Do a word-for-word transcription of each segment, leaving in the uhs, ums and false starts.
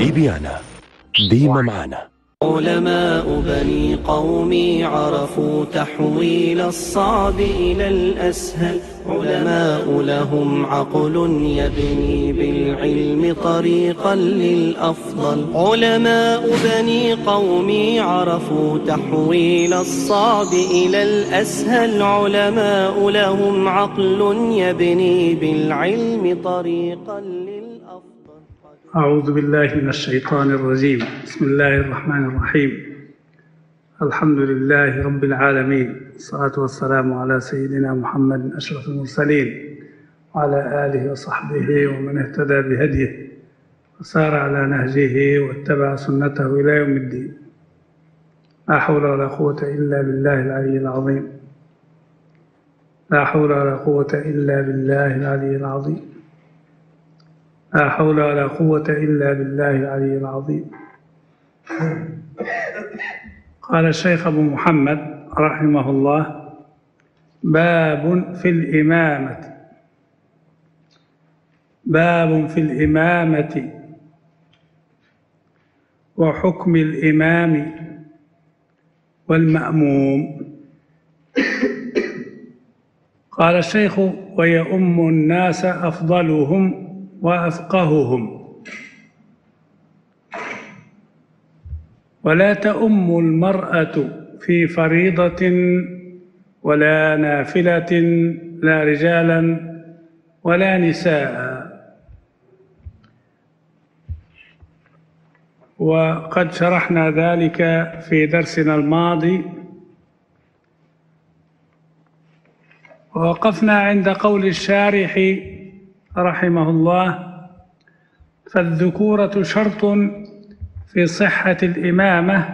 إبيانا ديما معانا. علماء بني قومي عرفوا تحويل الصعب إلى الأسهل. علماء لهم عقل يبني بالعلم طريقا للأفضل. علماء بني قومي عرفوا تحويل الصعب إلى الأسهل. علماء لهم عقل يبني بالعلم طريقا للأفضل. أعوذ بالله من الشيطان الرجيم. بسم الله الرحمن الرحيم. الحمد لله رب العالمين، الصلاة والسلام على سيدنا محمد أشرف المرسلين وعلى آله وصحبه ومن اهتدى بهديه وسار على نهجه واتبع سنته إلى يوم الدين. لا حول ولا قوة إلا بالله العلي العظيم. لا حول ولا قوة إلا بالله العلي العظيم. لا حول ولا قوة إلا بالله العلي العظيم. قال الشيخ أبو محمد رحمه الله: باب في الإمامة. باب في الإمامة وحكم الإمام والمأموم. قال الشيخ: ويؤم الناس أفضلهم وأفقههم، ولا تؤم المرأة في فريضة ولا نافلة، لا رجالا ولا نساء. وقد شرحنا ذلك في درسنا الماضي، ووقفنا عند قول الشارح رحمه الله: فالذكورة شرط في صحة الإمامة،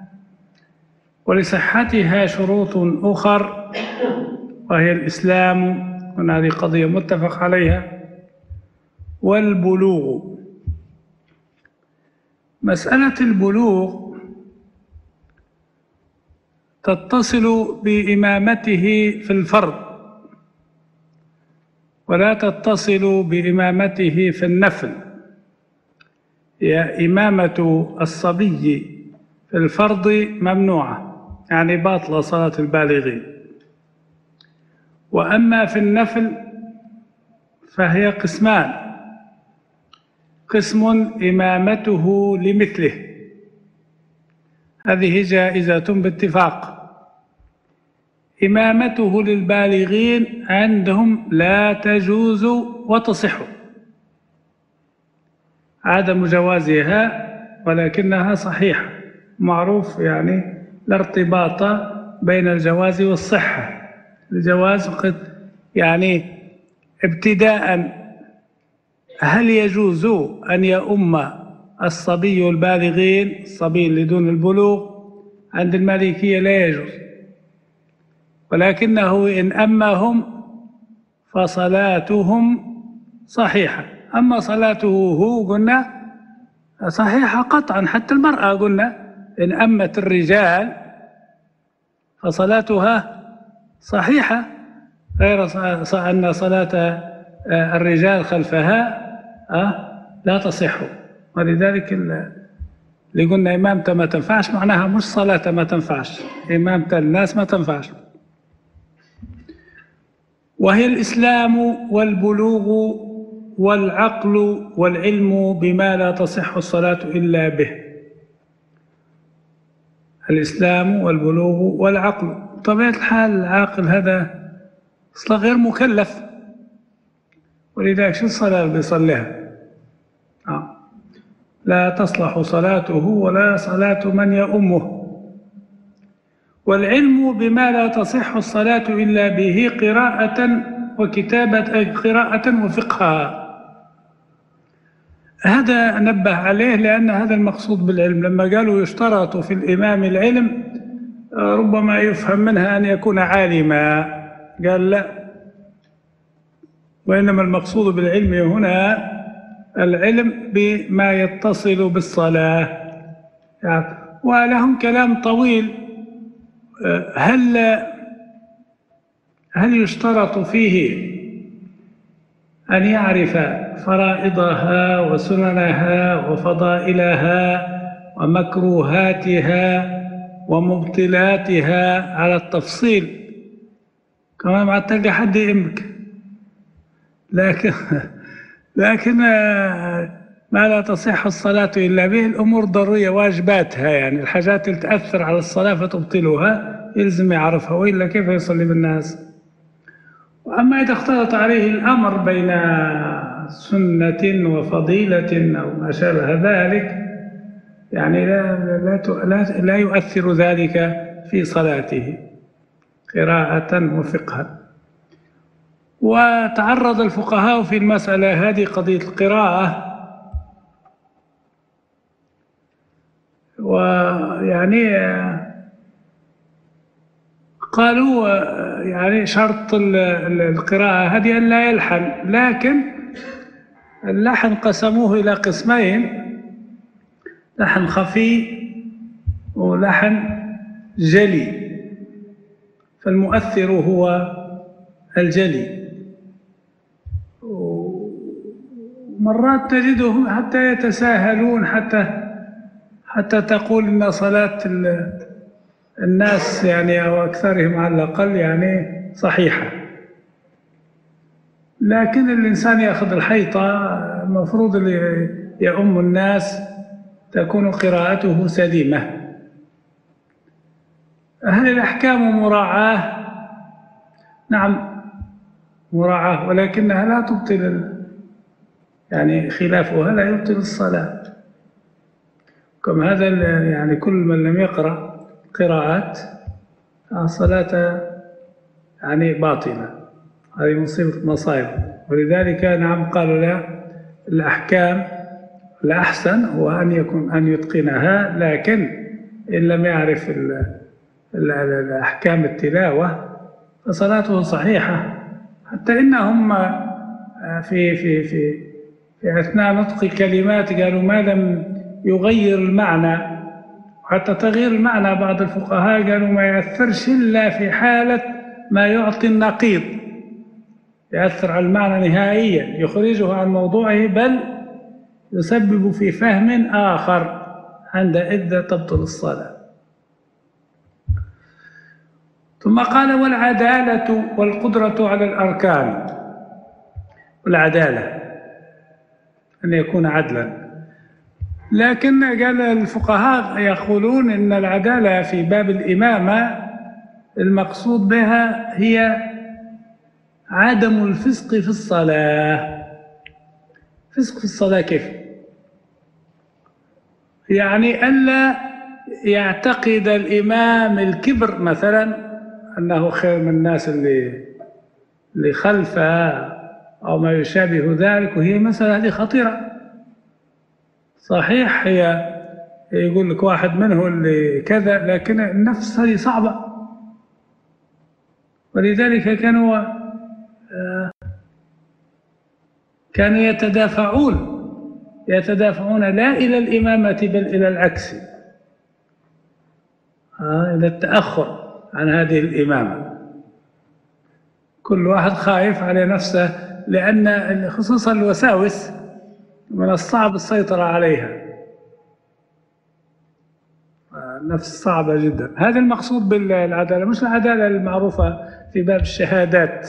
ولصحتها شروط أخر وهي الإسلام، هذه قضية متفق عليها، والبلوغ. مسألة البلوغ تتصل بإمامته في الفرض، ولا تتصل بإمامته في النفل. هي إمامة الصبي في الفرض ممنوعة، يعني باطلة صلاة البالغين. وأما في النفل فهي قسمان: قسم إمامته لمثله، هذه جائزة باتفاق. إمامته للبالغين عندهم لا تجوز وتصح، عدم جوازها ولكنها صحيحة. معروف يعني لا ارتباط بين الجواز والصحة. الجواز قد يعني ابتداء هل يجوز أن يؤم الصبي البالغين الصبي اللي دون البلوغ؟ عند المالكية لا يجوز، ولكنه إن أمهم فصلاتهم صحيحة. أما صلاته هو قلنا صحيحة قطعا، حتى المرأة قلنا إن أمت الرجال فصلاتها صحيحة، غير أن صلاة الرجال خلفها لا تصح. ولذلك اللي قلنا إمامته ما تنفعش معناها مش صلاته ما تنفعش، إمامته الناس ما تنفعش. وهي الإسلام والبلوغ والعقل والعلم بما لا تصح الصلاة إلا به. الإسلام والبلوغ والعقل. بطبيعة الحال العاقل هذا أصلا غير مكلف، ولذلك شو الصلاة اللي بيصليها؟ آه. لا تصلح صلاته ولا صلاة من يؤمه. والعلم بما لا تصح الصلاة إلا به قراءة وكتابة، قراءة وفقها. هذا نبه عليه لأن هذا المقصود بالعلم. لما قالوا يشترط في الإمام العلم ربما يفهم منها أن يكون عالما، قال لا، وإنما المقصود بالعلم هنا العلم بما يتصل بالصلاة. يعني ولهم كلام طويل. هل هل يشترط فيه أن يعرف فرائضها وسننها وفضائلها ومكروهاتها ومبطلاتها على التفصيل، كما ما تلقى حد يهمك. لكن لكن ما لا تصح الصلاة إلا به الأمور ضرورية واجباتها، يعني الحاجات اللي تأثر على الصلاة فتبطلها يلزم يعرفها، وإلا كيف يصلي بالناس؟ وأما إذا اختلط عليه الأمر بين سنة وفضيلة أو ما شابه ذلك يعني لا, لا, لا يؤثر ذلك في صلاته قراءة وفقها. وتعرض الفقهاء في المسألة هذه قضية القراءة، ويعني قالوا يعني شرط القراءة هذه أن لا يلحن، لكن اللحن قسموه إلى قسمين: لحن خفي ولحن جلي، فالمؤثر هو الجلي. ومرات تجدهم حتى يتساهلون حتى حتى تقول إن صلاة الناس يعني أو أكثرهم على الأقل يعني صحيحة، لكن الإنسان يأخذ الحيطة، المفروض اللي يؤم الناس تكون قراءته سليمة. هل الأحكام مراعاة؟ نعم مراعاة، ولكنها لا تبطل، يعني خلافها لا يبطل الصلاة. كما هذا يعني كل من لم يقرأ قراءات الصلاة يعني باطلة، هذه مصيبة مصائب. ولذلك نعم قالوا لا، الأحكام الأحسن هو أن يكون أن يتقنها، لكن إن لم يعرف الأحكام التلاوة فصلاته صحيحة. حتى إنهم في في في في أثناء نطق الكلمات قالوا ما لم يغير المعنى، حتى تغيير المعنى بعض الفقهاء قالوا ما يأثرش إلا في حالة ما يعطي النقيض، يأثر على المعنى نهائيا يخرجه عن موضوعه، بل يسبب في فهم آخر، عندئذ تبطل الصلاة. ثم قال: والعدالة والقدرة على الأركان. والعدالة أن يكون عدلا، لكن قال الفقهاء يقولون إن العدالة في باب الإمامة المقصود بها هي عدم الفسق في الصلاة. فسق في الصلاة كيف؟ يعني ألا يعتقد الإمام الكبر مثلا أنه خير من الناس اللي اللي خلفه أو ما يشابه ذلك، وهي مسألة هذه خطيرة. صحيح هي يقول لك واحد منه اللي كذا، لكن النفس هذه صعبة. ولذلك كانوا كانوا يتدافعون يتدافعون لا إلى الإمامة بل إلى العكس، إلى التأخر عن هذه الإمامة. كل واحد خايف على نفسه، لأن خصوصا الوساوس من الصعب السيطرة عليها، نفس صعبة جدا. هذا المقصود بالعدالة، مش العدالة المعروفة في باب الشهادات.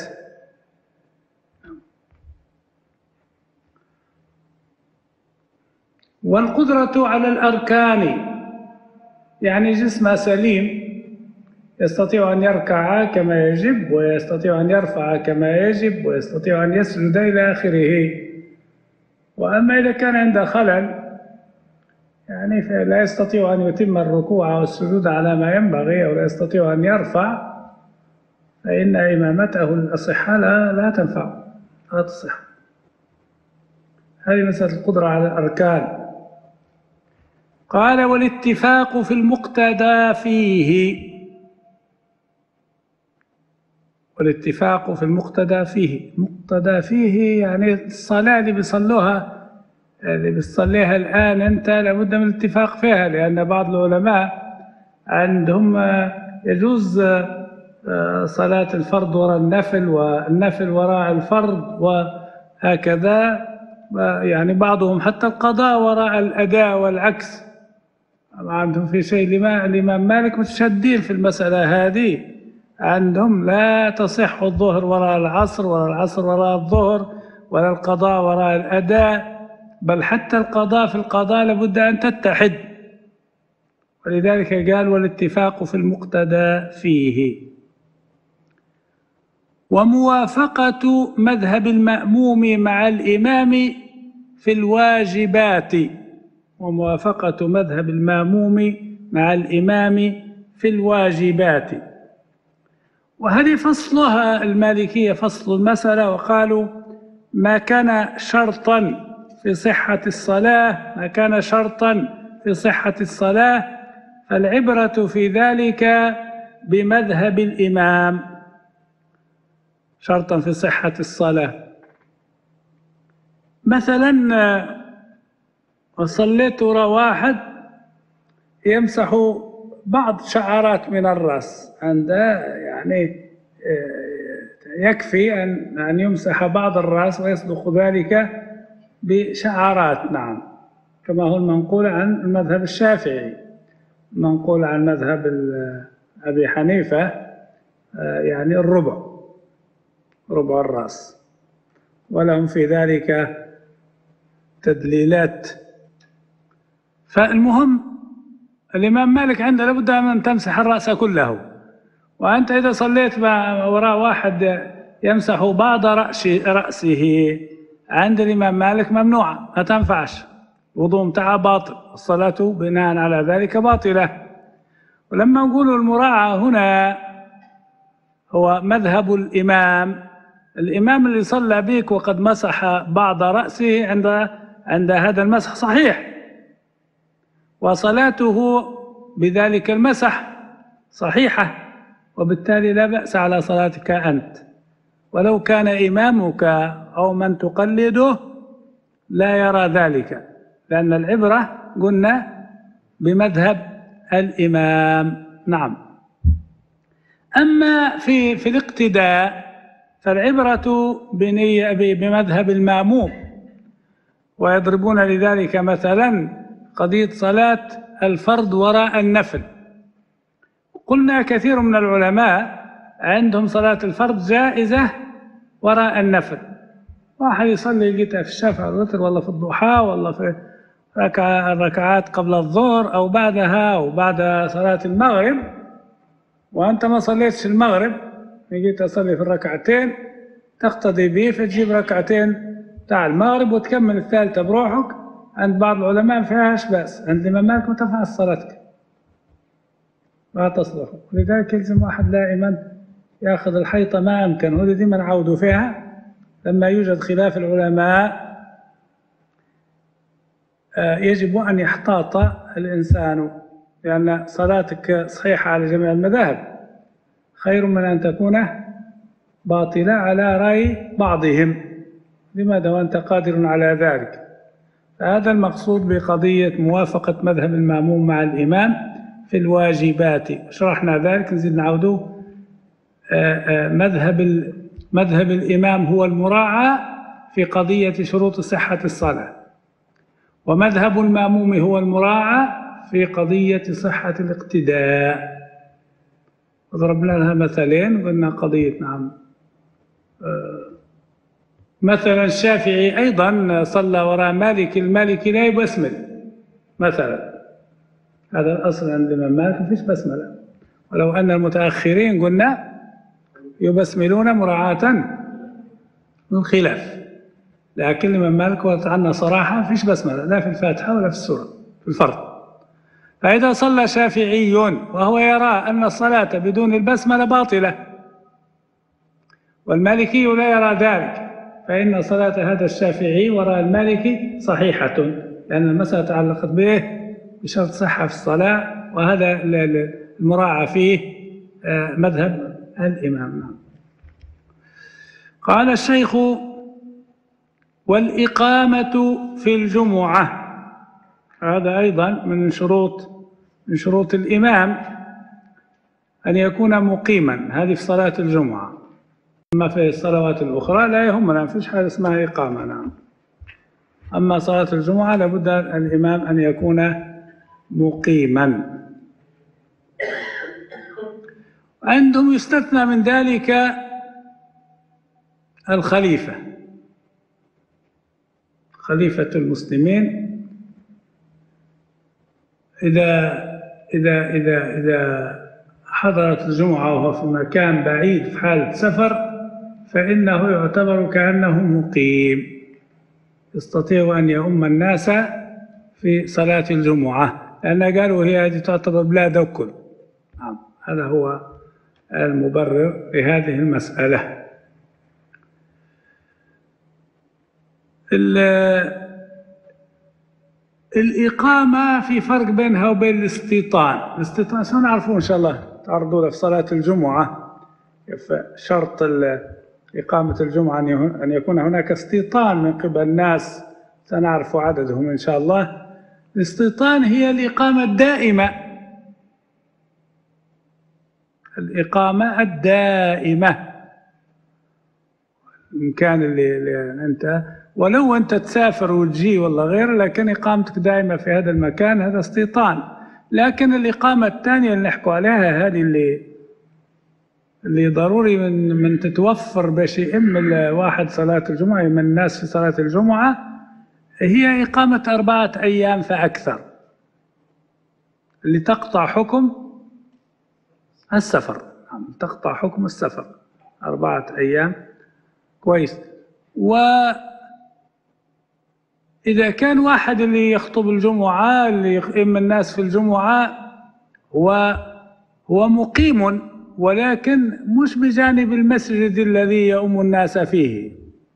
والقدرة على الأركان يعني جسمه سليم، يستطيع أن يركع كما يجب، ويستطيع أن يرفع كما يجب، ويستطيع أن يسجد إلى آخره. وأما إذا كان عنده خلل يعني فلا يستطيع أن يتم الركوع والسجود على ما ينبغي، أو لا يستطيع أن يرفع، فإن إمامته الأصحة لا, لا تنفع، لا تصح. هذه مسألة القدرة على الأركان. قال: والاتفاق في المقتدى فيه. والاتفاق في المقتدى فيه، المقتدى فيه يعني الصلاة اللي بيصلوها اللي بيصليها الآن أنت لابد من الاتفاق فيها، لأن بعض العلماء عندهم يجوز صلاة الفرض وراء النفل، والنفل وراء الفرض، هكذا. يعني بعضهم حتى القضاء وراء الأداء والعكس، عندهم في شيء. الإمام مالك متشدين في المسألة هذه، عندهم لا تصح الظهر وراء العصر ولا العصر وراء الظهر ولا القضاء وراء الأداء، بل حتى القضاء في القضاء لابد أن تتحد، ولذلك قال والاتفاق في المقتدى فيه. وموافقة مذهب المأموم مع الإمام في الواجبات، وموافقة مذهب المأموم مع الإمام في الواجبات. وهذه فصلها المالكية فصل المسألة، وقالوا ما كان شرطا في صحة الصلاة ما كان شرطا في صحة الصلاة فالعبرة في ذلك بمذهب الإمام. شرطا في صحة الصلاة، مثلا وصليت وراء واحد يمسح بعض شعرات من الرأس، عنده يعني يكفي أن أن يمسح بعض الرأس ويصدق ذلك بشعرات، نعم، كما هو المنقول عن المذهب الشافعي، منقول عن مذهب أبي حنيفة يعني الربع ربع الرأس، ولهم في ذلك تدليلات. فالمهم الإمام مالك عنده لابد أن تمسح الرأس كله، وأنت إذا صليت وراء واحد يمسح بعض رأسه عند الإمام مالك ممنوعة، ما تنفعش، الوضوء متاعها باطل، الصلاة بناء على ذلك باطلة. ولما نقول المراعاة هنا هو مذهب الإمام، الإمام اللي صلى بك وقد مسح بعض رأسه عند عند هذا المسح صحيح، وصلاته بذلك المسح صحيحة، وبالتالي لا بأس على صلاتك أنت. ولو كان إمامك أو من تقلده لا يرى ذلك، لأن العبرة قلنا بمذهب الإمام. نعم. أما في في الاقتداء فالعبرة بنية بمذهب المأموم، ويضربون لذلك مثلا قضية صلاة الفرض وراء النفل. قلنا كثير من العلماء عندهم صلاة الفرض جائزة وراء النفل، واحد يصلي لقيتها في الشفع والوتر والله في الضحى والله في ركعة الركعات قبل الظهر أو بعدها أو بعد صلاة المغرب، وأنت ما صليتش المغرب لقيت أصلي في الركعتين تقتضي به، فتجيب ركعتين تاع المغرب وتكمل الثالثة بروحك. عند بعض العلماء ما فيهاش بأس، عند الإمام مالك ما تفعل صلاتك ما تصلح. ولذلك يلزم واحد دائما ياخذ الحيطة ما أمكن، وهذه ديما نعودوا فيها لما يوجد خلاف العلماء. يجب أن يحتاط الإنسان، لأن صلاتك صحيحة على جميع المذاهب خير من أن تكون باطلة على رأي بعضهم. لماذا وأنت قادر على ذلك؟ فهذا المقصود بقضية موافقة مذهب المأموم مع الإمام في الواجبات. شرحنا ذلك، نزيد نعودوه. مذهب مذهب الإمام هو المراعاة في قضية شروط صحة الصلاة، ومذهب المأموم هو المراعاة في قضية صحة الاقتداء. ضربنا لها مثالين وقلنا قضية نعم. مثلا الشافعي أيضا صلى وراء مالك، المالكي لا يبسمل مثلا، هذا الأصل عند الإمام مالك ما فيش بسملة، ولو أن المتأخرين قلنا يبسملون مراعاة للخلاف، لكن الإمام مالك ورد عنا صراحة ما فيش بسملة لا في الفاتحة ولا في السورة في الفرض. فإذا صلى شافعي وهو يرى أن الصلاة بدون البسملة باطلة والمالكي لا يرى ذلك، فإن صلاة هذا الشافعي وراء المالكي صحيحة، لأن المسألة تعلقت به بشرط صحة في الصلاة، وهذا المراعى فيه مذهب الإمام. قال الشيخ: والإقامة في الجمعة، هذا أيضا من شروط من شروط الإمام أن يكون مقيما، هذه في صلاة الجمعة. أما في الصلوات الأخرى لا يهمنا، ما فيش حاجة اسمها إقامة. نعم. أما صلاة الجمعة لابد الإمام أن يكون مقيما. عندهم يستثنى من ذلك الخليفة، خليفة المسلمين، إذا إذا إذا إذا حضرت الجمعة وهو في مكان بعيد في حالة سفر فإنه يعتبر كأنه مقيم، يستطيع أن يؤم الناس في صلاة الجمعة، لأن قالوا هي هذه تعتبر بلاد الكل. نعم، هذا هو المبرر لهذه المسألة. الإقامة في فرق بينها وبين الاستيطان. الاستيطان سنعرفه إن شاء الله، تعرضوا في صلاة الجمعة شرط إقامة الجمعة أن يكون هناك استيطان من قبل الناس، سنعرف عددهم إن شاء الله. الاستيطان هي الإقامة الدائمة، الإقامة الدائمة، إن كان اللي, اللي أنت ولو أنت تسافر وتجي والله غير، لكن إقامتك دائمة في هذا المكان، هذا استيطان. لكن الإقامة الثانية اللي نحكوا عليها هذه اللي اللي ضروري من من تتوفر باش يئم الواحد صلاة الجمعة، يئم الناس في صلاة الجمعة، هي إقامة أربعة أيام فأكثر، اللي تقطع حكم السفر. تقطع حكم السفر أربعة أيام. كويس. وإذا كان واحد اللي يخطب الجمعة، اللي يئم الناس في الجمعة، هو هو مقيم ولكن مش بجانب المسجد الذي يؤم الناس فيه.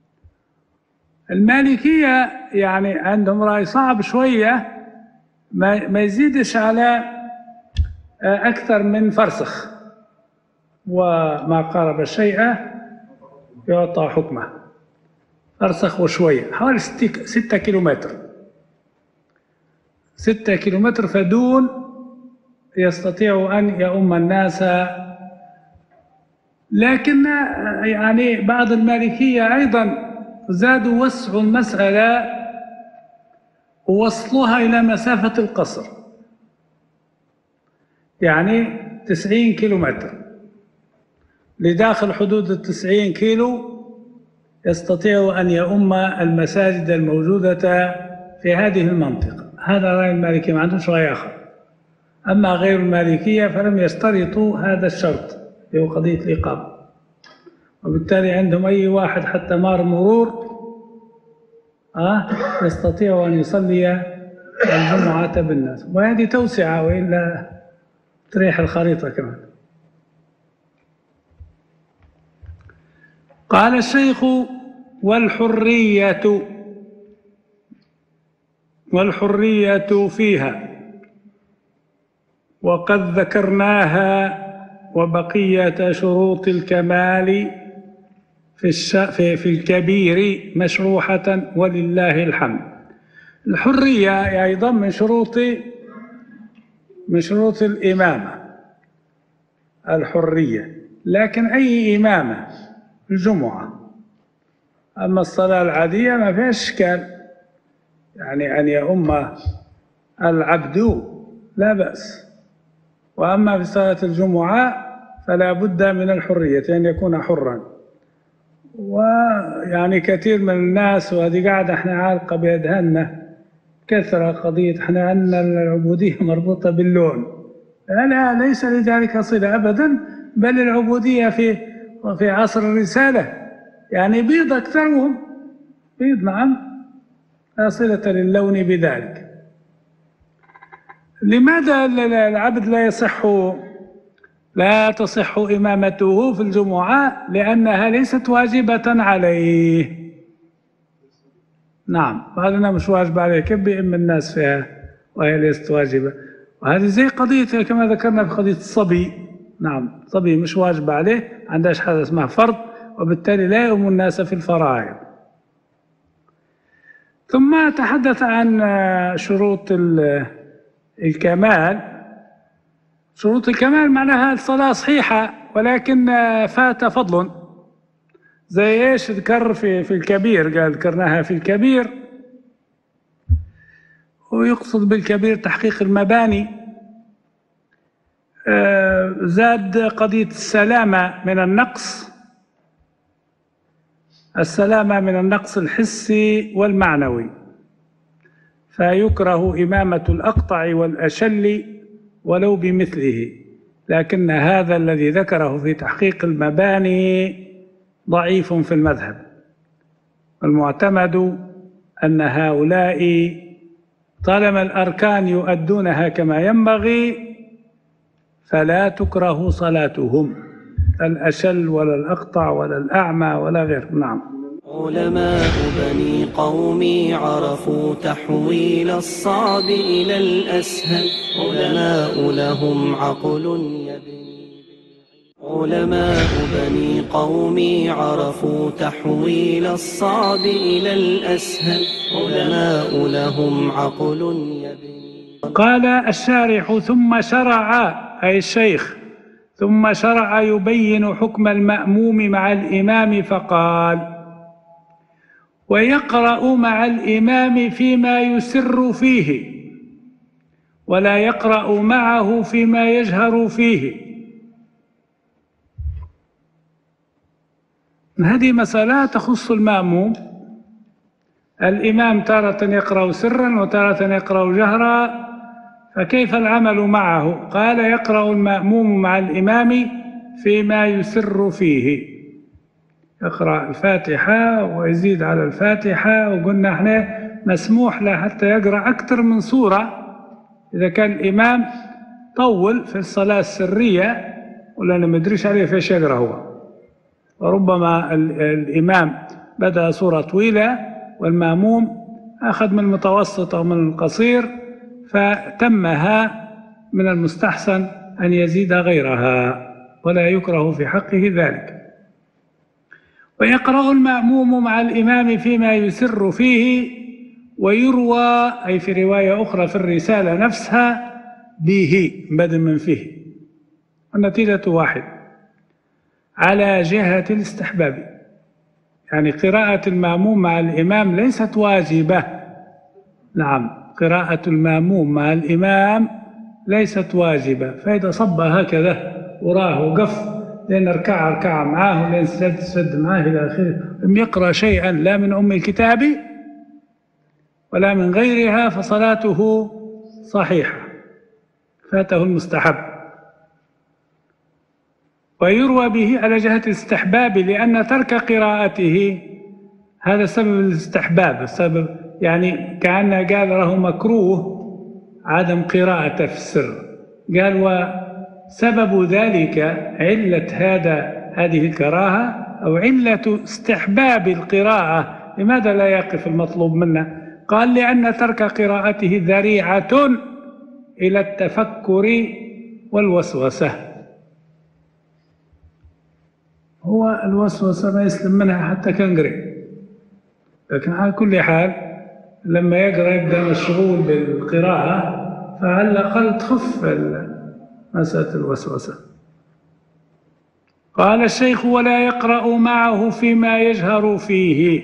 المالكية يعني عندهم رأي صعب شوية، ما يزيدش على أكثر من فرسخ، وما قارب الشيء يعطى حكمه. فرسخ وشوية، حوالي ستة كيلومتر، ستة كيلومتر فدون يستطيع أن يؤم الناس. لكن يعني بعض المالكية أيضا زادوا وسعوا المسألة ووصلوها إلى مسافة القصر، يعني تسعين كيلومتر، لداخل حدود التسعين كيلو يستطيع أن يؤم المساجد الموجودة في هذه المنطقة. هذا رأي المالكية، ما عندهمش رأي آخر. أما غير المالكية فلم يشترطوا هذا الشرط في قضية الإقامة، وبالتالي عندهم أي واحد حتى مار مرور آه يستطيع أن يصلي الجمعة بالناس، وهذه توسعة وإلا تريح الخريطة كمان. قال الشيخ: والحرية والحرية فيها، وقد ذكرناها، وبقية شروط الكمال في الش... في في الكبير مشروحة ولله الحمد. الحرية أيضا من شروط من شروط الإمامة، الحرية، لكن أي إمامة؟ الجمعة. أما الصلاة العادية ما فيها إشكال، يعني أن يؤم العبد لا بأس. وأما في صلاة الجمعة فلا بد من الحرية، أن يكون حرا. ويعني كثير من الناس، وهذه قاعدة احنا عالقة بأذهاننا كثرة، قضية احنا عندنا العبودية مربوطة باللون. لا، ليس لذلك صلة أبدا، بل العبودية في في عصر الرسالة يعني بيض أكثرهم، بيض نعم، لا صلة للون بذلك. لماذا العبد لا يصح لا تصح إمامته في الجمعة؟ لأنها ليست واجبة عليه. نعم، وهذا مش واجب عليه، كيف بيئم الناس فيها وهي ليست واجبة؟ وهذه زي قضية كما ذكرنا في قضية الصبي. نعم، صبي مش واجب عليه، عندهاش حاجة اسمها فرض، وبالتالي لا يؤم الناس في الفرائض. ثم تحدث عن شروط الكمال. شروط الكمال معناها الصلاة صحيحة ولكن فات فضل، زي ايش ذكر في في الكبير، قال ذكرناها في الكبير، ويقصد بالكبير تحقيق المباني. زاد قضية السلامة من النقص، السلامة من النقص الحسي والمعنوي، فيكره إمامة الأقطع والأشل ولو بمثله، لكن هذا الذي ذكره في تحقيق المباني ضعيف في المذهب. المعتمد أن هؤلاء طالما الأركان يؤدونها كما ينبغي فلا تكره صلاتهم، الأشل ولا الأقطع ولا الأعمى ولا غيره. نعم. علماء بني قومي عرفوا تحويل الصعب إلى الأسهل، علماء لهم عقل يبني علماء بني قومي عرفوا تحويل الصعب إلى الأسهل، علماء لهم عقل يبني. قال الشارح: ثم شرع، أي الشيخ، ثم شرع يبين حكم المأموم مع الإمام فقال: ويقرأ مع الإمام فيما يسر فيه، ولا يقرأ معه فيما يجهر فيه. هذه مسألة تخص المأموم. الإمام تارة يقرأ سرا وتارة يقرأ جهرا، فكيف العمل معه؟ قال: يقرأ المأموم مع الإمام فيما يسر فيه، يقرأ الفاتحة ويزيد على الفاتحة، وقلنا احنا مسموح له حتى يقرأ أكثر من سورة إذا كان الإمام طول في الصلاة السرية ولا ما ندريش عليه فيش يقرأ هو. وربما الإمام بدأ سورة طويلة والمأموم أخذ من المتوسط أو من القصير، فتمها، من المستحسن أن يزيد غيرها، ولا يكره في حقه ذلك. ويقرأ المأموم مع الإمام فيما يسر فيه، ويروى، أي في رواية أخرى في الرسالة نفسها، به بدل من فيه، النتيجة واحد، على جهة الاستحباب. يعني قراءة المأموم مع الإمام ليست واجبة. نعم، قراءة المأموم مع الإمام ليست واجبة، فإذا صب هكذا وراه وقف لأن ركع ركع معاه لأن سد سد معاه إلى آخره، لم يقرأ شيئا لا من أم الكتاب ولا من غيرها، فصلاته صحيحة، فاته المستحب. ويروى به على جهة الاستحباب، لأن ترك قراءته هذا سبب الاستحباب، السبب يعني كأن قال له مكروه عدم قراءته في السر. قال: وسبب ذلك علة هذا هذه الكراهة أو علة استحباب القراءة، لماذا لا يقف المطلوب منا؟ قال: لأن ترك قراءته ذريعة إلى التفكر والوسوسة. هو الوسوسة ما يسلم منها حتى كنقري، لكن على كل حال لما يقرأ يبدأ مشغول بالقراءة، فعلى الأقل تخف مسألة الوسوسة. قال الشيخ: ولا يقرأ معه فيما يجهر فيه.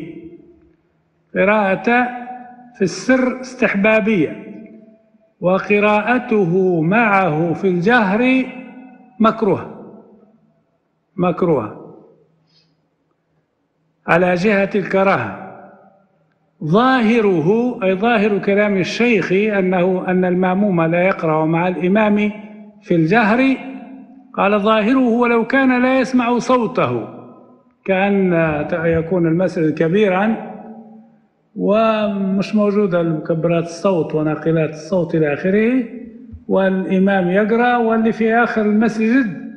قراءة في السر استحبابية، وقراءته معه في الجهر مكروه مكروه على جهة الكراهة. ظاهره، أي ظاهر كلام الشيخ، أنه أن المأموم لا يقرأ مع الإمام في الجهر. قال: ظاهره ولو كان لا يسمع صوته، كأن يكون المسجد كبيرا ومش موجودة المكبرات الصوت وناقلات الصوت إلى آخره، والإمام يقرأ واللي في آخر المسجد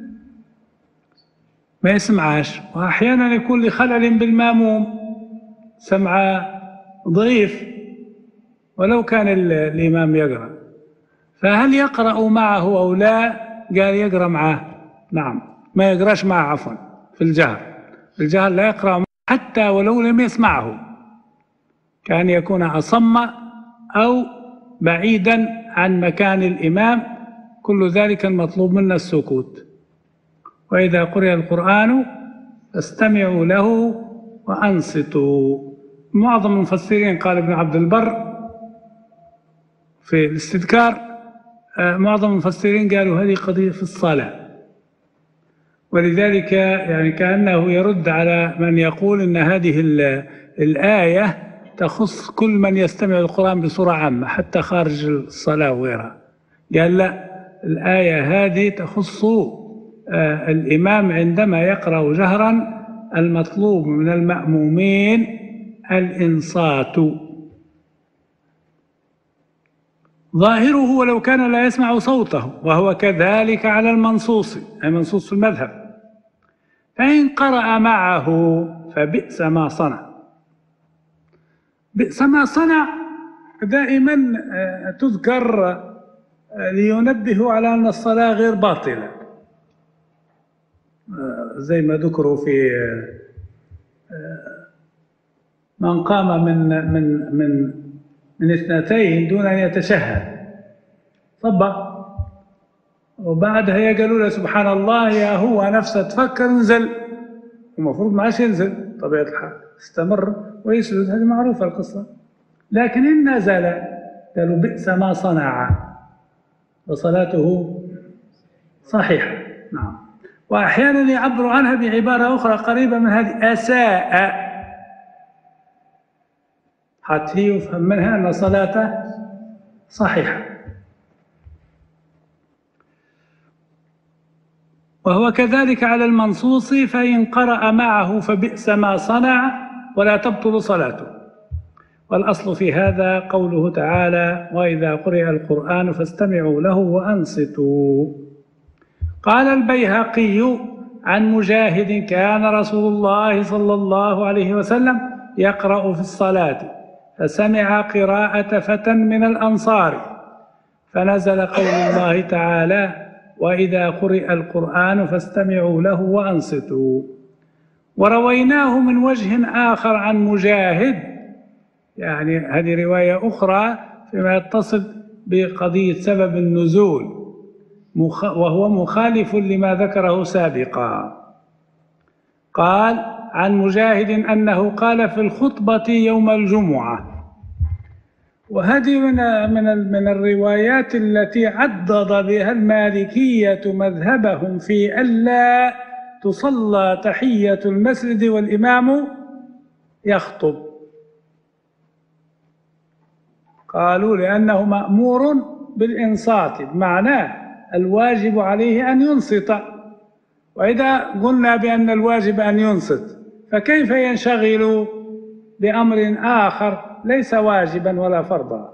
ما يسمعش، وأحيانا يكون لخلل بالمأموم، سمع ضعيف ولو كان الإمام يقرأ، فهل يقرأ معه أو لا؟ قال: يقرأ معه. نعم، ما يقرأش معه، عفوا، في الجهر. في الجهر لا يقرأ معه حتى ولو لم يسمعه، كان يكون أصم أو بعيدا عن مكان الإمام، كل ذلك المطلوب منا السكوت. وإذا قرئ القرآن فاستمعوا له وأنصتوا. معظم المفسرين، قال ابن عبد البر في الاستذكار، معظم المفسرين قالوا هذه قضية في الصلاة، ولذلك يعني كأنه يرد على من يقول إن هذه الآية تخص كل من يستمع القرآن بصورة عامة حتى خارج الصلاة وغيرها. قال لا، الآية هذه تخص الإمام عندما يقرأ جهرا، المطلوب من المأمومين الإنصات. ظاهره ولو كان لا يسمع صوته، وهو كذلك على المنصوص، أي منصوص في المذهب، فإن قرأ معه فبئس ما صنع. بئس ما صنع دائما تذكر لينبهوا على أن الصلاة غير باطلة، زي ما ذكروا في من قام من من من من اثنتين دون أن يتشهد صبا، وبعدها يقولوا له سبحان الله، يا هو نفسه تفكر انزل، المفروض ما عادش ينزل طبيعة الحال، استمر ويسجد، هذه معروفة القصة. لكن إن نزل قالوا بئس ما صنع، وصلاته صحيحة. نعم. وأحيانا يعبر عنها بعبارة أخرى قريبة من هذه، أساء، حتى يفهم منها أن صلاته صحيحة. وهو كذلك على المنصوص، فإن قرأ معه فبئس ما صنع ولا تبطل صلاته. والأصل في هذا قوله تعالى: وإذا قرئ القرآن فاستمعوا له وأنصتوا. قال البيهقي عن مجاهد: كان رسول الله صلى الله عليه وسلم يقرأ في الصلاة، فسمع قراءة فتى من الأنصار، فنزل قول الله تعالى: وإذا قرئ القرآن فاستمعوا له وأنصتوا. ورويناه من وجه آخر عن مجاهد، يعني هذه رواية أخرى فيما يتصل بقضية سبب النزول، وهو مخالف لما ذكره سابقا. قال عن مجاهد أنه قال في الخطبة يوم الجمعة. وهذه من من من الروايات التي عضد بها المالكية مذهبهم في ألا تصلى تحية المسجد والإمام يخطب. قالوا لأنه مأمور بالإنصات، بمعنى الواجب عليه أن ينصت، وإذا قلنا بأن الواجب أن ينصت فكيف ينشغل بأمر آخر ليس واجبا ولا فرضا؟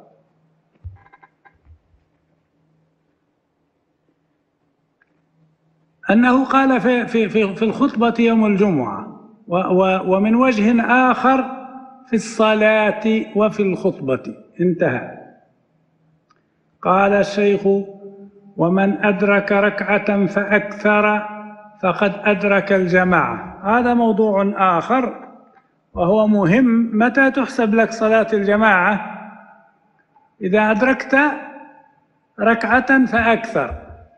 أنه قال في, في, في, في الخطبة يوم الجمعة، ومن وجه آخر في الصلاة وفي الخطبة، انتهى. قال الشيخ: ومن أدرك ركعة فأكثر فقد أدرك الجماعة. هذا موضوع آخر وهو مهم. متى تحسب لك صلاة الجماعة؟ إذا أدركت ركعة فأكثر،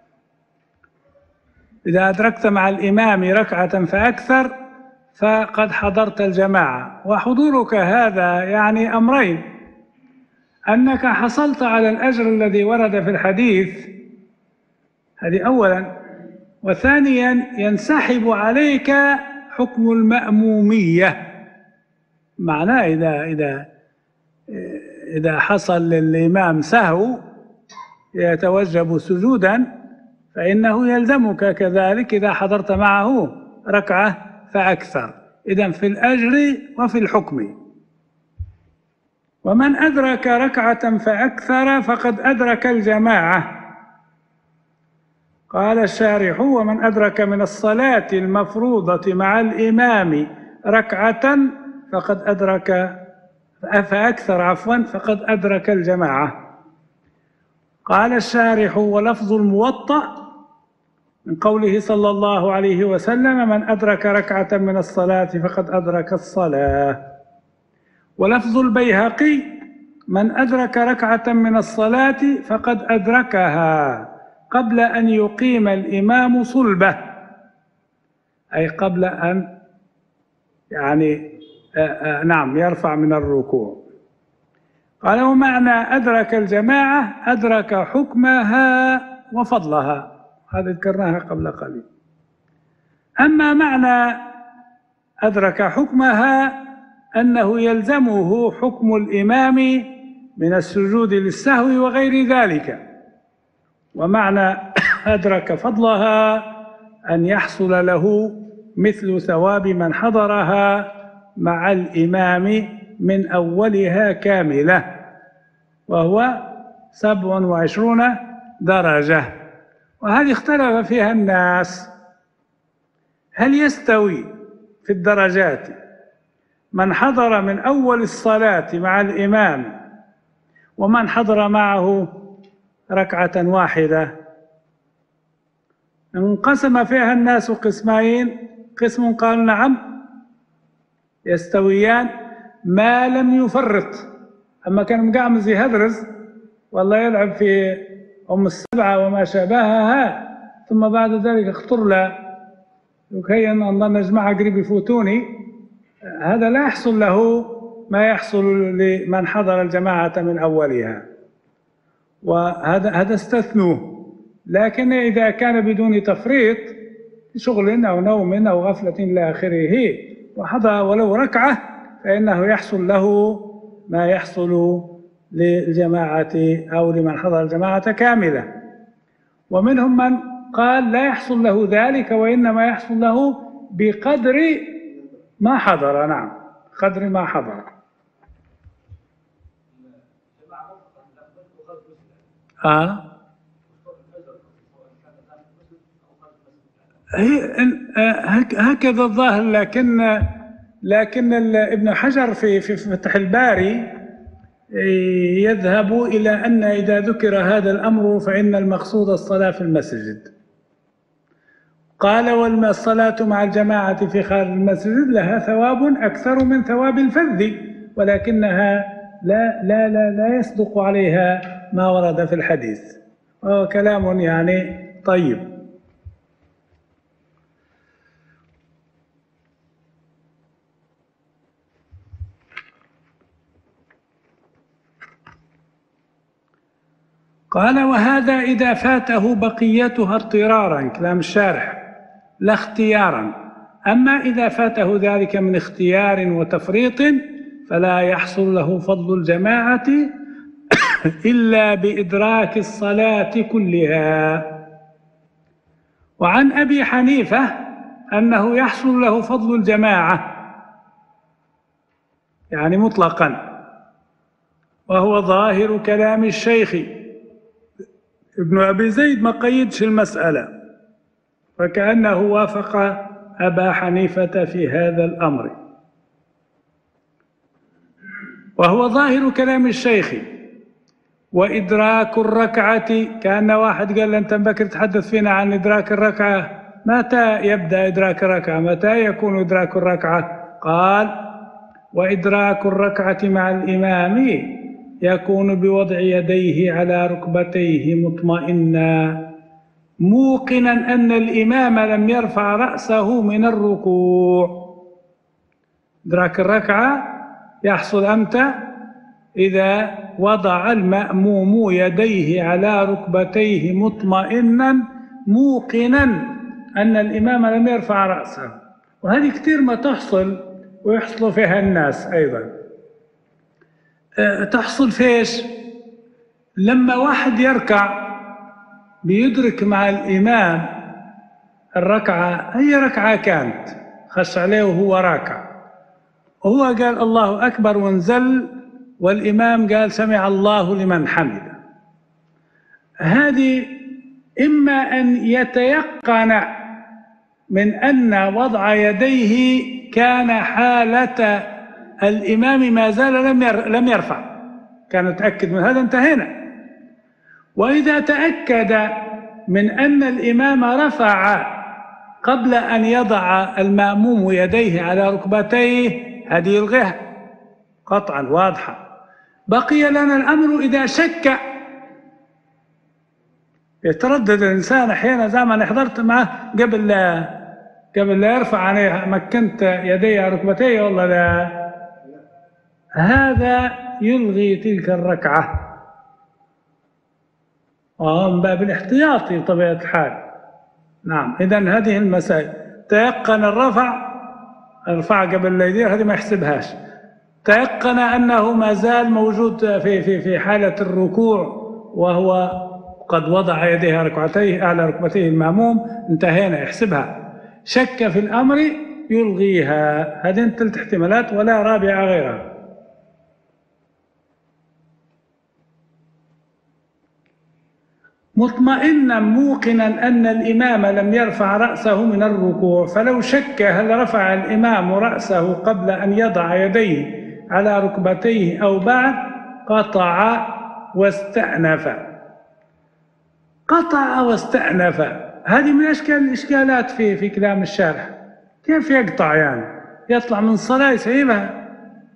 إذا أدركت مع الإمام ركعة فأكثر فقد حضرت الجماعة. وحضورك هذا يعني أمرين: أنك حصلت على الأجر الذي ورد في الحديث، هذه أولا، وثانيا ينسحب عليك حكم المأمومية. معناه إذا إذا إذا حصل للإمام سهو يتوجب سجودا، فإنه يلزمك كذلك إذا حضرت معه ركعة فأكثر، إذن في الأجر وفي الحكم. ومن أدرك ركعة فأكثر فقد أدرك الجماعة. قال الشارح: ومن أدرك من الصلاة المفروضة مع الإمام ركعة فقد أدرك فأكثر عفوا فقد أدرك الجماعة. قال الشارح: ولفظ الموطأ من قوله صلى الله عليه وسلم: من أدرك ركعة من الصلاة فقد أدرك الصلاة. ولفظ البيهقي: من أدرك ركعة من الصلاة فقد أدركها قبل أن يقيم الإمام صلبه، أي قبل أن يعني آآ آآ نعم يرفع من الركوع. قال ومعنى أدرك الجماعة أدرك حكمها وفضلها، هذا ذكرناها قبل قليل. أما معنى أدرك حكمها أنه يلزمه حكم الإمام من السجود للسهو وغير ذلك. ومعنى أدرك فضلها أن يحصل له مثل ثواب من حضرها مع الإمام من أولها كاملة، وهو سبع وعشرون درجة. وهذه اختلف فيها الناس، هل يستوي في الدرجات من حضر من أول الصلاة مع الإمام ومن حضر معه ركعة واحدة؟ انقسم فيها الناس قسمين، قسم قال نعم يستويان ما لم يفرط. أما كان مقعمز يهدرز والله يلعب في أم السبعة وما شابهها ثم بعد ذلك اخطر له وكي أن الله جماعة قريب يفوتوني، هذا لا يحصل له ما يحصل لمن حضر الجماعة من أولها، وهذا هذا استثنوه. لكن إذا كان بدون تفريط شغل أو نوم أو غفلة إلى آخره وحضر ولو ركعة فإنه يحصل له ما يحصل للجماعة أو لمن حضر الجماعة كاملة. ومنهم من قال لا يحصل له ذلك وإنما يحصل له بقدر ما حضر. نعم قدر ما حضر. آه هكذا الظاهر، لكن لكن ابن حجر في في فتح الباري يذهب إلى أن إذا ذكر هذا الأمر فإن المقصود الصلاة في المسجد. قال والصلاة مع الجماعة في خارج المسجد لها ثواب أكثر من ثواب الفذ، ولكنها لا لا لا لا يصدق عليها ما ورد في الحديث، وهو كلام يعني طيب. قال وهذا إذا فاته بقيتها اضطرارا، كلام الشارح، لا اختيارا. أما إذا فاته ذلك من اختيار وتفريط فلا يحصل له فضل الجماعة إلا بإدراك الصلاة كلها. وعن أبي حنيفة أنه يحصل له فضل الجماعة يعني مطلقا، وهو ظاهر كلام الشيخ ابن أبي زيد، ما قيدش المسألة، فكأنه وافق أبا حنيفة في هذا الأمر. وهو ظاهر كلام الشيخ. وإدراك الركعة، كأن واحد قال أنت بكر تحدث فينا عن إدراك الركعة، متى يبدأ إدراك الركعة؟ متى يكون إدراك الركعة؟ قال وإدراك الركعة مع الإمام يكون بوضع يديه على ركبتيه مطمئنا موقنا أن الإمام لم يرفع رأسه من الركوع. إدراك الركعة يحصل أمتى؟ إذا وضع المأموم يديه على ركبتيه مطمئنا موقنا أن الإمام لم يرفع رأسه. وهذه كثير ما تحصل ويحصل فيها الناس أيضا. أه تحصل فيش؟ لما واحد يركع بيدرك مع الإمام الركعة، أي ركعة كانت خش عليه وهو راكع، وهو قال الله أكبر وانزل والإمام قال سمع الله لمن حمده، هذه إما أن يتيقن من أن وضع يديه كان حالة الإمام ما زال لم يرفع، كان متأكد من هذا انتهينا. وإذا تأكد من أن الإمام رفع قبل أن يضع المأموم يديه على ركبتيه، هذه يلغيها قطعا واضحة. بقي لنا الأمر إذا شك، يتردد الإنسان أحيانا، زي ما حضرت معه قبل قبل لا يرفع عينيه مكنت يديه على ركبتيه والله لا، هذا يلغي تلك الركعة وهو من باب الاحتياطي بطبيعة الحال. نعم، إذن هذه المسائل تيقن الرفع الرفع قبل لا يدير هذه ما يحسبهاش، تيقن أنه ما زال موجود في في في حالة الركوع وهو قد وضع يديه على ركبتيه على ركبتيه المأموم، انتهينا يحسبها. شك في الأمر يلغيها. هذين ثلاث احتمالات ولا رابعة غيرها. مطمئنا موقنا أن الإمام لم يرفع رأسه من الركوع، فلو شك هل رفع الإمام رأسه قبل أن يضع يديه على ركبتيه أو بعد قطع واستأنف. قطع واستأنف هذه من أشكال الإشكالات في في كلام الشارح. كيف يقطع يعني؟ يطلع من الصلاة يسيبها؟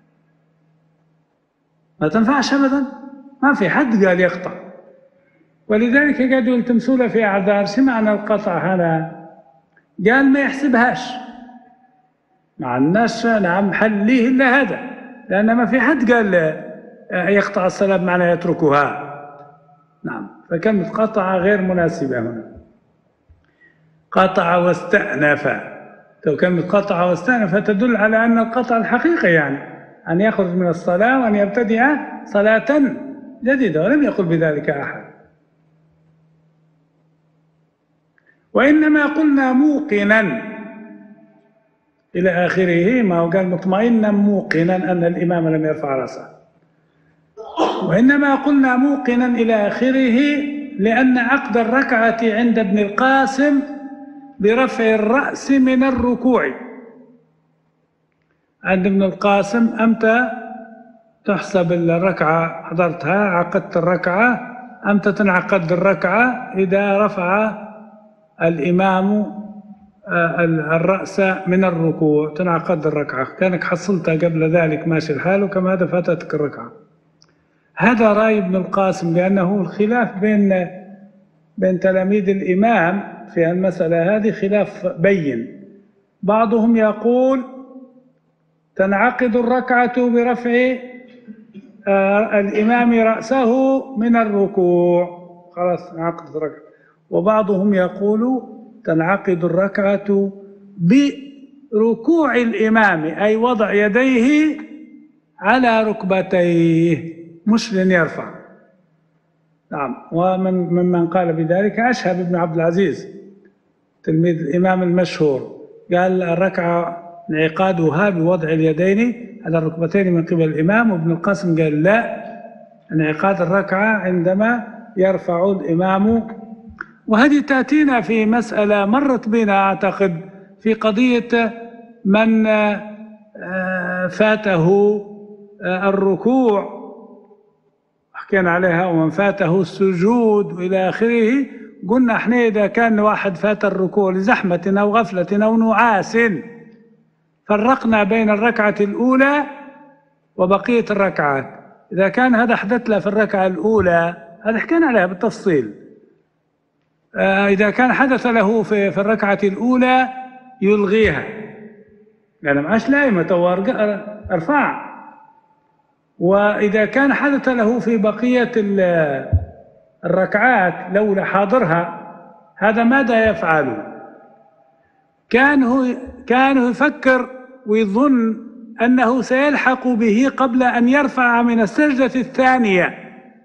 ما تنفعش أبدا، ما في حد قال يقطع. ولذلك قاعدوا يلتمسوا له في أعذار. سمعنا القطع هذا قال ما يحسبهاش مع الناس. نعم حليه إلا هذا، لأن ما في حد قال يقطع الصلاة بمعنى يتركها. نعم، فكلمة قطع غير مناسبة هنا. قطع واستأنف، لو كلمة قطع واستأنف تدل على أن القطع الحقيقي يعني أن يخرج من الصلاة وأن يبتدئ صلاة جديدة، ولم يقل بذلك أحد. وإنما قلنا موقنا إلى آخره، ما هو قال مطمئنا موقنا أن الإمام لم يرفع رأسه. وإنما قلنا موقنا إلى آخره لأن عقد الركعة عند ابن القاسم برفع الرأس من الركوع. عند ابن القاسم أمتى تحسب الركعة؟ حضرتها عقدت الركعة، أمتى تنعقد الركعة؟ إذا رفع الإمام الرأس من الركوع تنعقد الركعة. كانك حصلتها قبل ذلك ماشي الحال، وكما هذا فاتتك الركعة. هذا رأي ابن القاسم، لأنه الخلاف بين بين تلاميذ الإمام في المسألة هذه خلاف بين. بعضهم يقول تنعقد الركعة برفع الإمام رأسه من الركوع، خلاص انعقدت الركعة. وبعضهم يقول تنعقد الركعة بركوع الإمام، أي وضع يديه على ركبتيه مش لن يرفع. نعم، ومن ممن قال بذلك أشهب بن عبد العزيز تلميذ الإمام المشهور، قال الركعة انعقادها بوضع اليدين على الركبتين من قبل الإمام. وابن القاسم قال لا، انعقاد الركعة عندما يرفع الإمام. وهذه تأتينا في مسألة مرت بنا أعتقد في قضية من فاته الركوع، حكينا عليها، ومن فاته السجود وإلى آخره. قلنا احنا إذا كان واحد فات الركوع لزحمة أو غفلة أو نعاس فرقنا بين الركعة الأولى وبقية الركعات. إذا كان هذا حدث له في الركعة الأولى هذا حكينا عليها بالتفصيل. إذا كان حدث له في في الركعة الأولى يلغيها، يعني معاش لايمة ارفع. وإذا كان حدث له في بقية الركعات لولا حاضرها، هذا ماذا يفعل؟ كان هو كان يفكر ويظن أنه سيلحق به قبل أن يرفع من السجدة الثانية،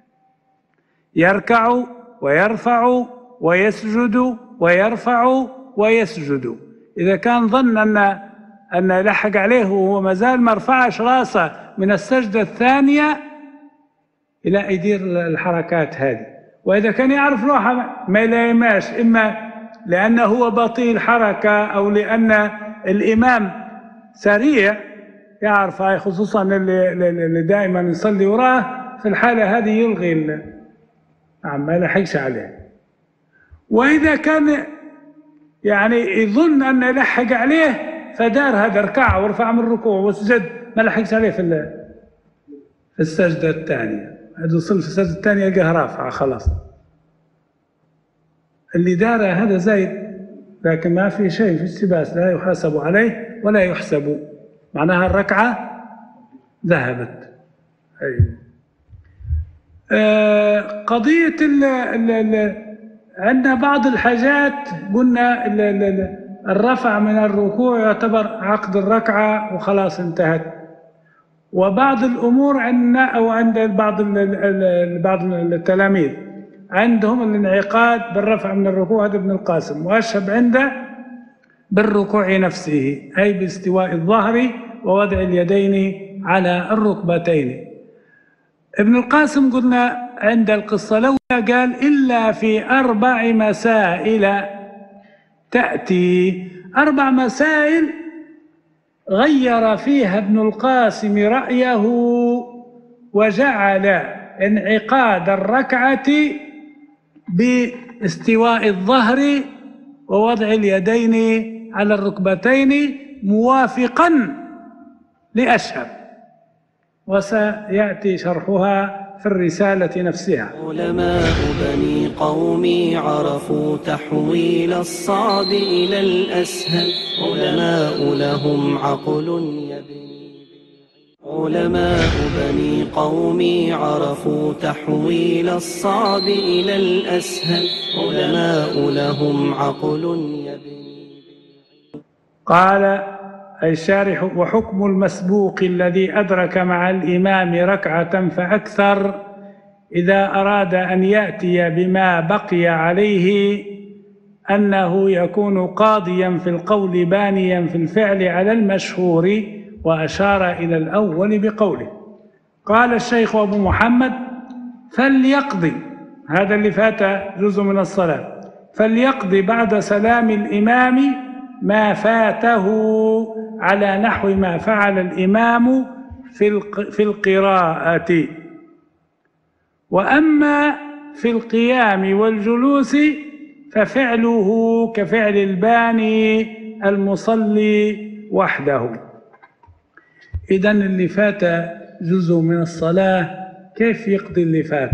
يركع ويرفع ويسجد ويرفع ويسجد. إذا كان ظن أن أن يلحق عليه وهو ما زال ما رفعش راسه من السجدة الثانية إلى يدير الحركات هذه. وإذا كان يعرف روحه ما يلايماش، إما لأنه هو بطيء الحركة أو لأن الإمام سريع يعرف، خصوصا اللي دائما يصلي وراه، في الحالة هذه يلغي نعم ما يلحقش عليه. وإذا كان يعني يظن أن يلحق عليه فدار هذا ركع ورفع من الركوع وسجد، ما لحقش عليه في في السجدة الثانية، هذا وصل في السجدة الثانية يلقاه رافع خلاص. اللي دار هذا زايد لكن ما في شيء في التباس لا يحاسب عليه ولا يحسب، معناها الركعة ذهبت. أيوة. آه قضية ال ال ال عندنا بعض الحاجات قلنا ال ال الرفع من الركوع يعتبر عقد الركعة وخلاص انتهت، وبعض الأمور عندنا أو عند بعض بعض التلاميذ عندهم الانعقاد بالرفع من الركوع، هذا ابن القاسم، وأشهب عنده بالركوع نفسه أي باستواء الظهر ووضع اليدين على الركبتين. ابن القاسم قلنا عند القصة الأولى قال إلا في أربع مسائل تأتي، أربع مسائل غير فيها ابن القاسم رأيه وجعل انعقاد الركعة باستواء الظهر ووضع اليدين على الركبتين موافقا لأشهب، وسيأتي شرحها في الرسالة نفسها. علماء بني قومي عرفوا تحويل الصعب إلى الأسهل، علماء لهم عقل يبني. علماء بني قومي عرفوا تحويل الصعب إلى الأسهل، علماء لهم عقل يبني. قال الشارح: وحكم المسبوق الذي أدرك مع الإمام ركعة فأكثر إذا أراد أن يأتي بما بقي عليه أنه يكون قاضيا في القول بانيا في الفعل على المشهور، وأشار إلى الأول بقوله. قال الشيخ أبو محمد: فليقضي، هذا اللي فات جزء من الصلاة، فليقضي بعد سلام الإمام ما فاته على نحو ما فعل الإمام في القراءة، وأما في القيام والجلوس ففعله كفعل الباني المصلي وحده. إذن اللي فات جزء من الصلاة كيف يقضي اللي فات؟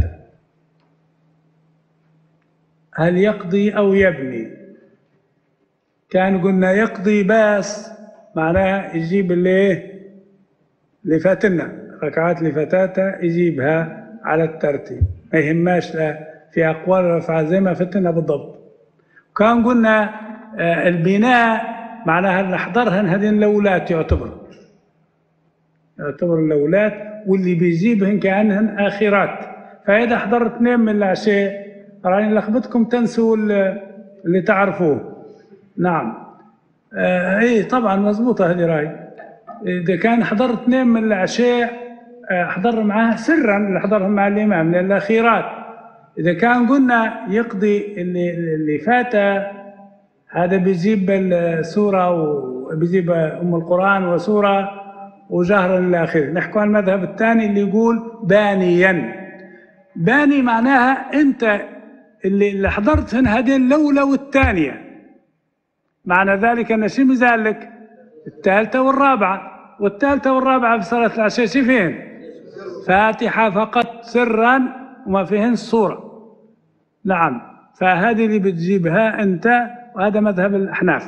هل يقضي أو يبني؟ كان قلنا يقضي بس معناها يجيب اللي اللي فاتنا ركعات اللي فاتاتها يجيبها على الترتيب، ما يهماش في أقوال رفع زي ما فتنا بالضبط. كان قلنا البناء معناها اللي حضرهن هذين الأولاد يعتبر يعتبر الأولاد، واللي بيجيبهن كأنهن آخرات. فإذا حضرت اثنين من العشاء راني لخبطكم تنسوا اللي تعرفوه. نعم آه ايه طبعا مضبوطه هذه راي. اذا كان حضر اثنين من العشاء آه حضر معاه سرا اللي حضرهم مع الامام للاخيرات. اذا كان قلنا يقضي اللي اللي فات هذا بيجيب السوره وبيجيب ام القران وسوره وجهرا للاخر. نحكي عن المذهب الثاني اللي يقول بانيا. باني معناها انت اللي اللي حضرت هن هذين الاولى والثانيه، معنى ذلك أن شو مزالك الثالثة والرابعة، والثالثة والرابعة في صلاة العشاء شو فيهن؟ فاتحة فقط سرا وما فيهن صورة. نعم، فهذه اللي بتجيبها أنت، وهذا مذهب الأحناف.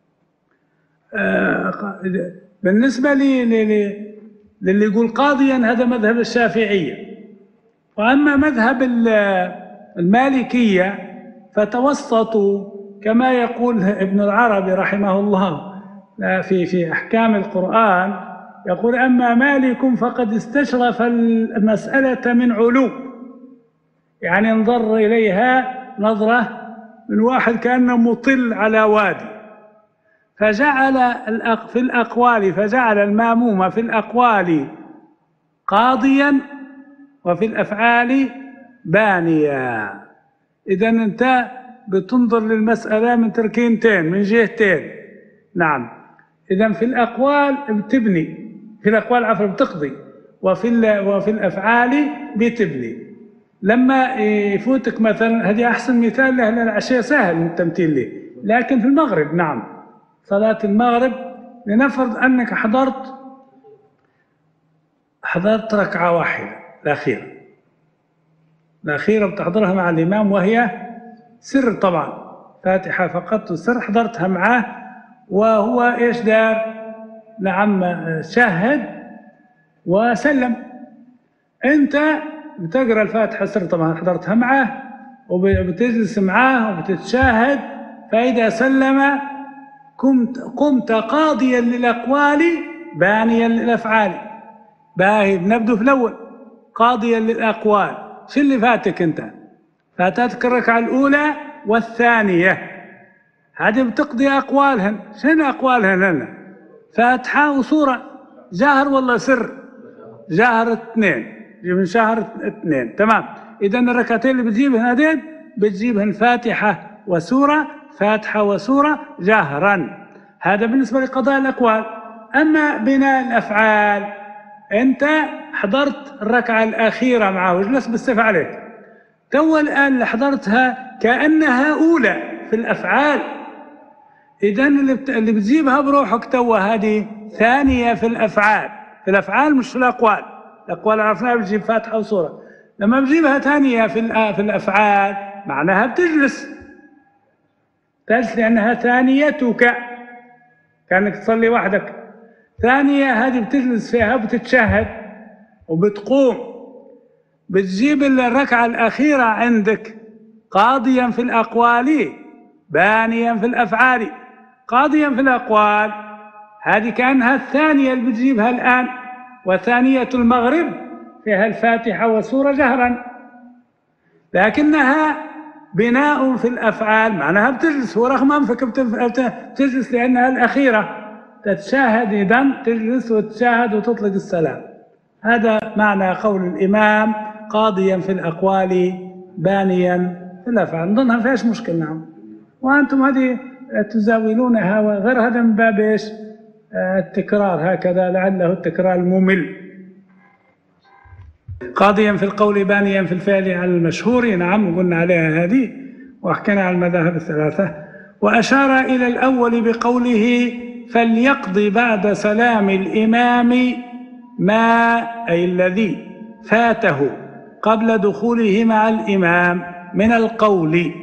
آه بالنسبة لي للي يقول قاضيا هذا مذهب الشافعية. وأما مذهب المالكية فتوسطوا كما يقول ابن العربي رحمه الله في في أحكام القرآن، يقول: أما مالك فقد استشرف المسألة من علو، يعني انظر إليها نظرة من واحد كأنه مطل على وادي، فجعل في الأقوال فجعل الماموم في الأقوال قاضيا وفي الأفعال بانيا. إذن أنت بتنظر للمسألة من تركينتين من جهتين. نعم، إذن في الأقوال بتبني، في الأقوال عفوا بتقضي، وفي وفي الأفعال بتبني. لما يفوتك مثلا، هذه أحسن مثال له العشاء سهل التمثيل له، لكن في المغرب نعم صلاة المغرب لنفرض أنك حضرت حضرت ركعة واحدة الأخيرة الأخيرة بتحضرها مع الإمام وهي سر طبعا، فاتحة فقط والسر حضرتها معاه وهو إيش دار؟ نعم شاهد وسلم. أنت بتقرأ الفاتحة سر طبعا حضرتها معاه وبتجلس معاه وبتتشاهد، فإذا سلم قمت, قمت قاضيا للأقوال بانيا للأفعال. باهي بنبدو في الأول قاضيا للأقوال. شو اللي فاتك أنت؟ فاتتك الركعة الأولى والثانية، هذه بتقضي أقوالهن. شنو أقوالهن هنا؟ فاتحة وسورة، جاهر والله سر؟ جاهر اثنين، من شهر اثنين، تمام. إذن الركعتين اللي بتجيبهن هذين بتجيبهن فاتحة وسورة، فاتحة وسورة جهرا. هذا بالنسبة لقضاء الأقوال. أما بناء الأفعال، أنت حضرت الركعة الأخيرة معه وجلس بالسيف عليك، تو الآن اللي حضرتها كأنها أولى في الأفعال. إذن اللي, بت... اللي بتجيبها بروحك تو هذه ثانية في الأفعال. في الأفعال مش في الأقوال. الأقوال عرفناها بتجيب فاتحة وسورة، لما بتجيبها ثانية في في الأفعال معناها بتجلس تجلس لأنها ثانيتك، كأنك تصلي وحدك. ثانية هذه بتجلس فيها بتتشهد وبتقوم، بتجيب الركعة الأخيرة عندك قاضيا في الأقوال بانيا في الأفعال. قاضيا في الأقوال هذه كأنها الثانية اللي بتجيبها الآن، وثانية المغرب فيها الفاتحة والسورة جهرا، لكنها بناء في الأفعال معناها بتجلس ورغم أنفك بتجلس لأنها الأخيرة تتشاهد. إذن تجلس وتشاهد وتطلق السلام. هذا معنى قول الإمام قاضيا في الأقوال بانيا في الأفعال. نظنها فيهاش مشكلة. نعم. وأنتم هذه تزاولونها وغير هذا من باب إيش؟ التكرار، هكذا لعله التكرار الممل. قاضيا في القول بانيا في الفعل على المشهور. نعم قلنا عليها هذه وحكينا على المذاهب الثلاثة. وأشار إلى الأول بقوله فليقضي بعد سلام الإمام ما أي الذي فاته قبل دخوله مع الإمام من القول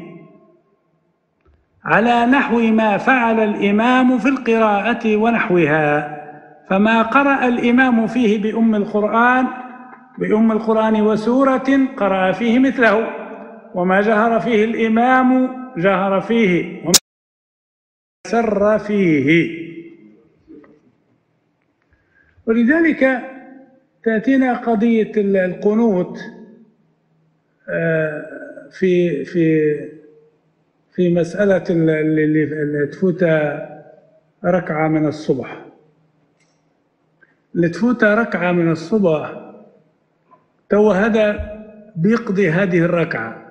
على نحو ما فعل الإمام في القراءة ونحوها. فما قرأ الإمام فيه بأم القرآن بأم القرآن وسورة قرأ فيه مثله، وما جهر فيه الإمام جهر فيه، وما سر فيه. ولذلك تأتينا قضية القنوت في في في مسألة اللي تفوت ركعة من الصبح. اللي تفوت ركعة من الصبح تو هذا بيقضي هذه الركعة،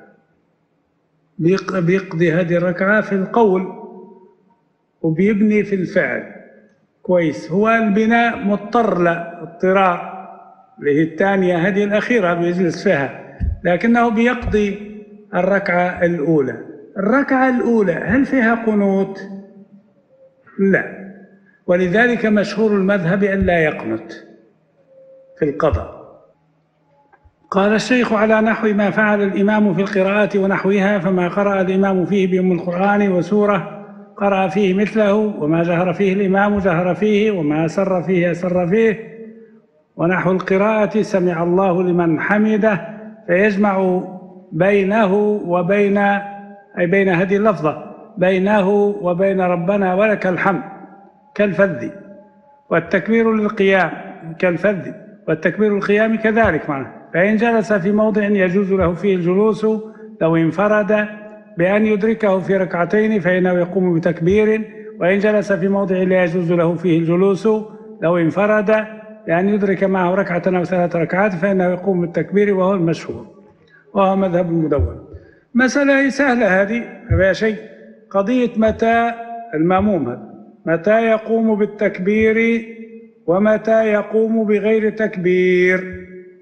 بيقضي هذه الركعة في القول وبيبني في الفعل. كويس. هو البناء مضطر لا اضطرار اللي هي الثانية هذه الأخيرة بيجلس فيها، لكنه بيقضي الركعة الأولى. الركعة الأولى هل فيها قنوت؟ لا. ولذلك مشهور المذهب أن لا يقنت في القضاء. قال الشيخ على نحو ما فعل الإمام في القراءة ونحوها. فما قرأ الإمام فيه بأم القرآن وسورة قرأ فيه مثله، وما جهر فيه الإمام جهر فيه، وما أسر فيه أسر فيه. ونحو القراءة سمع الله لمن حمده، فيجمع بينه وبين أي بين هذه اللفظة بينه وبين ربنا ولك الحمد كالفذ، والتكبير للقيام كالفذ، والتكبير القيام كذلك معه. فإن جلس في موضع يجوز له فيه الجلوس لو انفرد بأن يدركه في ركعتين فإنه يقوم بتكبير، وإن جلس في موضع لا يجوز له فيه الجلوس لو انفرد بأن يدرك معه ركعة أو ثلاث ركعات فإنه يقوم بالتكبير، وهو المشهور وهو مذهب المدون. مسألة سهلة هذه، ما شيء. قضية متى المأموم هذا متى يقوم بالتكبير ومتى يقوم بغير تكبير.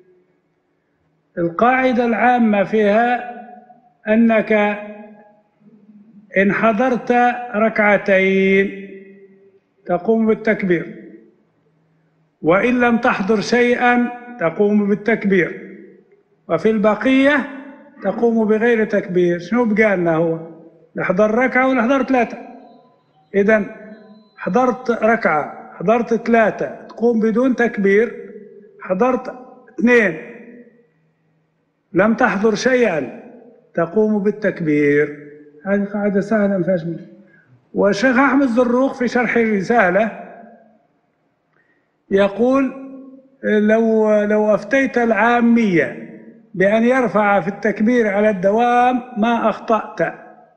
القاعدة العامة فيها أنك إن حضرت ركعتين تقوم بالتكبير، وإن لم تحضر شيئا تقوم بالتكبير، وفي البقية تقوم بغير تكبير. شنو بقالنا هو؟ نحضر ركعة ونحضر ثلاثة. إذا حضرت ركعة، حضرت ثلاثة، تقوم بدون تكبير. حضرت اثنين لم تحضر شيئا، تقوم بالتكبير. هذه قاعدة سهلة ما فيهاش منها. والشيخ أحمد الزروق في شرح الرسالة يقول: لو لو أفتيت العامية بأن يرفع في التكبير على الدوام ما أخطأت.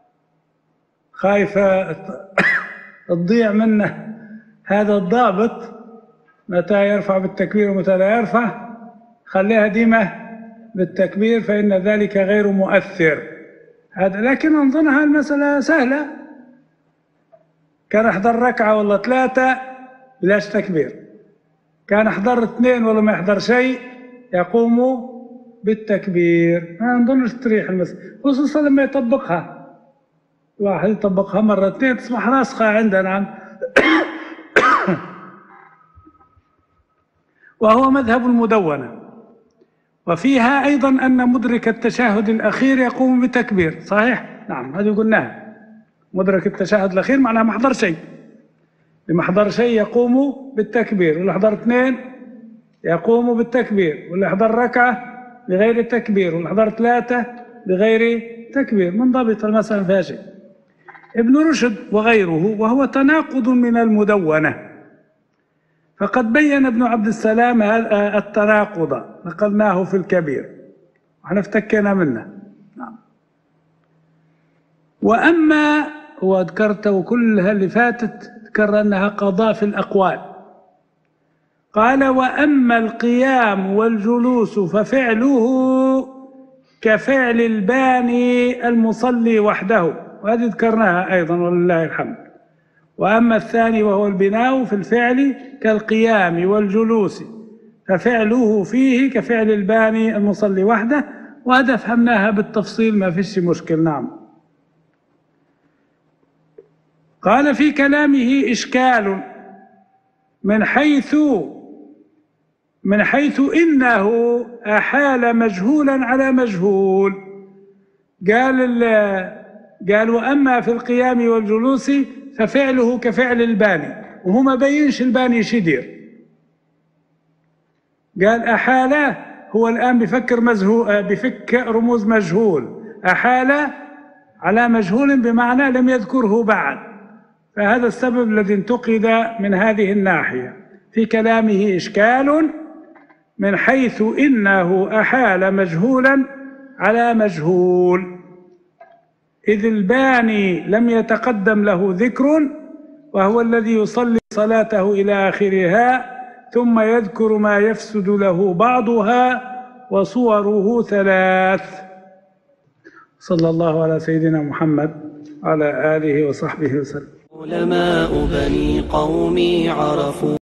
خايفة تضيع منه هذا الضابط، متى يرفع بالتكبير ومتى لا يرفع. خليها ديمة بالتكبير فإن ذلك غير مؤثر. هذا لكن أظنها المسألة سهلة. كان أحضر ركعة والله ثلاثة بلاش تكبير، كان أحضر اثنين والله ما يحضر شيء يقوم بالتكبير. ما نظنش تريح المسألة، خصوصا لما يطبقها. واحد يطبقها مرة اثنين تصبح راسخة عندنا. وهو مذهب المدونة. وفيها أيضا أن مدرك التشهد الأخير يقوم بتكبير. صحيح؟ نعم، هذه قلناها. مدرك التشهد الأخير معناها ما حضر شيء. اللي ما حضر شيء يقوم بالتكبير، واللي حضر اثنين يقوم بالتكبير، واللي حضر ركعة بغير التكبير، واللي حضر ثلاثة بغير تكبير. منضبط المسألة فيها شيء. ابن رشد وغيره، وهو تناقض من المدونة. فقد بين ابن عبد السلام التناقض، نقلناه في الكبير وحنا افتكينا منه. نعم. وأما هو ذكرته كلها اللي فاتت، ذكر أنها قضاء في الأقوال. قال: وأما القيام والجلوس ففعله كفعل الباني المصلي وحده، وهذه ذكرناها أيضا ولله الحمد. وأما الثاني وهو البناء في الفعل كالقيام والجلوس ففعله فيه كفعل الباني المصلي وحده، وهذا فهمناها بالتفصيل ما فيش مشكل. نعم. قال: في كلامه إشكال من حيث من حيث إنه أحال مجهولا على مجهول. قال قال: وأما في القيام والجلوس ففعله كفعل الباني، وهو ما بينش الباني شدير. قال أحال، هو الآن بفكر مزهول، بفك رموز مجهول. أحال على مجهول بمعنى لم يذكره بعد، فهذا السبب الذي انتقد من هذه الناحية. في كلامه إشكال من حيث إنه أحال مجهولا على مجهول، إذ الباني لم يتقدم له ذكر، وهو الذي يصلي صلاته إلى آخرها ثم يذكر ما يفسد له بعضها، وصوره ثلاث. صلى الله على سيدنا محمد على آله وصحبه وسلم. علماء بني قومي عرفوا